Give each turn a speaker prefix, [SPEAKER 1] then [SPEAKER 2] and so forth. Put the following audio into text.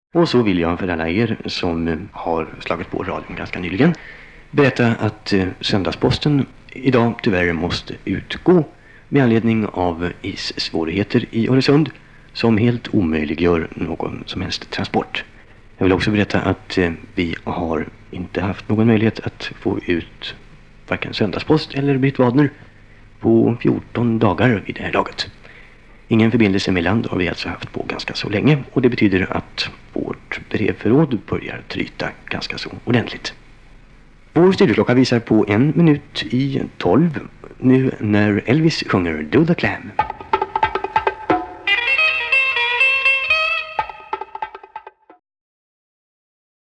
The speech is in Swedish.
[SPEAKER 1] Och så vill jag för alla er som har slagit på radion ganska nyligen berätta att söndagsposten idag tyvärr måste utgå med anledning av issvårigheter i Öresund som helt omöjliggör någon som helst transport. Jag vill också berätta att vi har inte haft någon möjlighet att få ut varken söndagspost eller Britt Wadner på 14 dagar vid det här laget. Ingen förbindelse med land har vi alltså haft på ganska så länge, och det betyder att vårt brevförråd börjar tryta ganska så ordentligt. Vår studioklocka visar på 1 minut i 12 nu när Elvis sjunger Do the Clam.